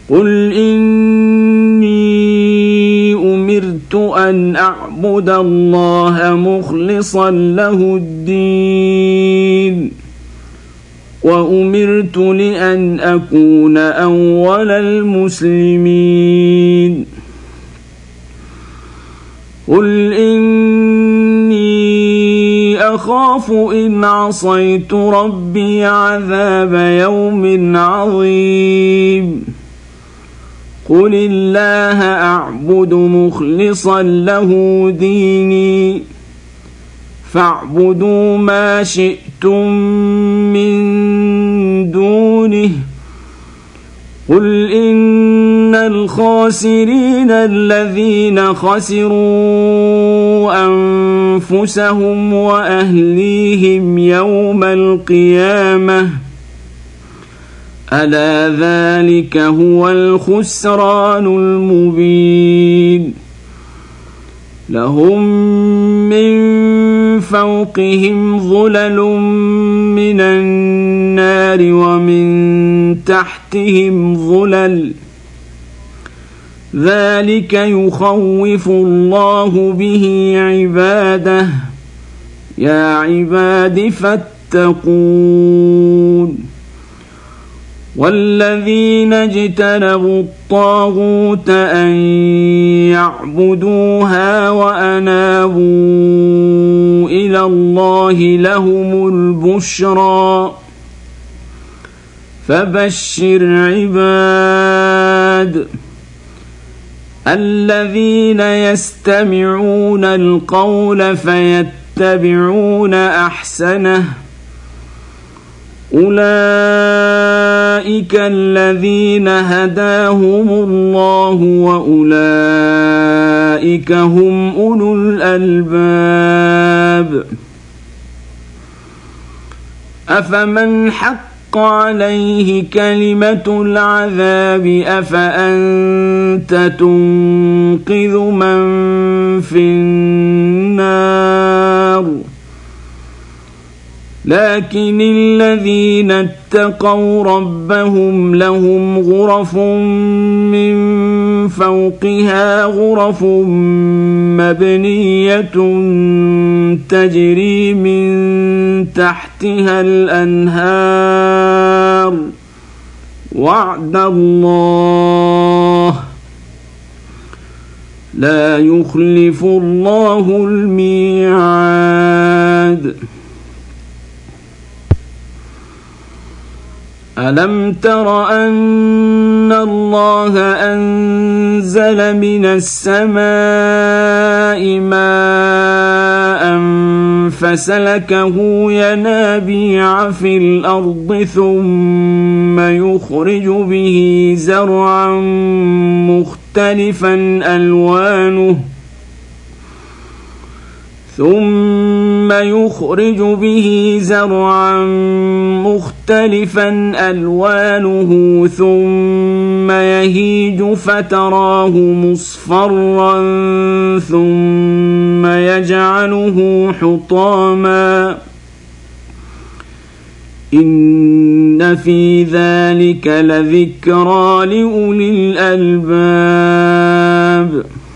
قل إني أمرت أن أعبد الله مخلصا له الدين وأمرت لأن أكون أول المسلمين قل إني أخاف إن عصيت ربي عذاب يوم عظيم قل الله أعبد مخلصا له ديني فاعبدوا ما شئتم من دونه قل إن الخاسرين الذين خسروا أنفسهم وأهليهم يوم القيامة ألا ذلك هو الخسران المبين لهم من فوقهم ظلل من النار ومن تحتهم ظلل ذلك يخوف الله به عباده يا عباد فاتقون والذين اجتنبوا الطاغوت أن يعبدوها وأنابوا إلى الله لهم البشرى فبشر عباد الذين يستمعون القول فيتبعون أحسنه أولئك الذين هداهم الله وأولئك هم أولو الألباب أفمن حق عليه كلمة العذاب أفأنت تنقذ من في النار لكن الذين اتقوا ربهم لهم غرف من فوقها غرف مبنية تجري من تحتها الأنهار وعد الله لا يخلف الله الميعاد ألم تر أن الله أنزل من السماء ماء فسلكه ينابيع في الأرض ثم يخرج به زرعا مختلفا ألوانه ثم يهيج فتراه مصفرا ثم يجعله حطاما إن في ذلك لذكرى لأولي الألباب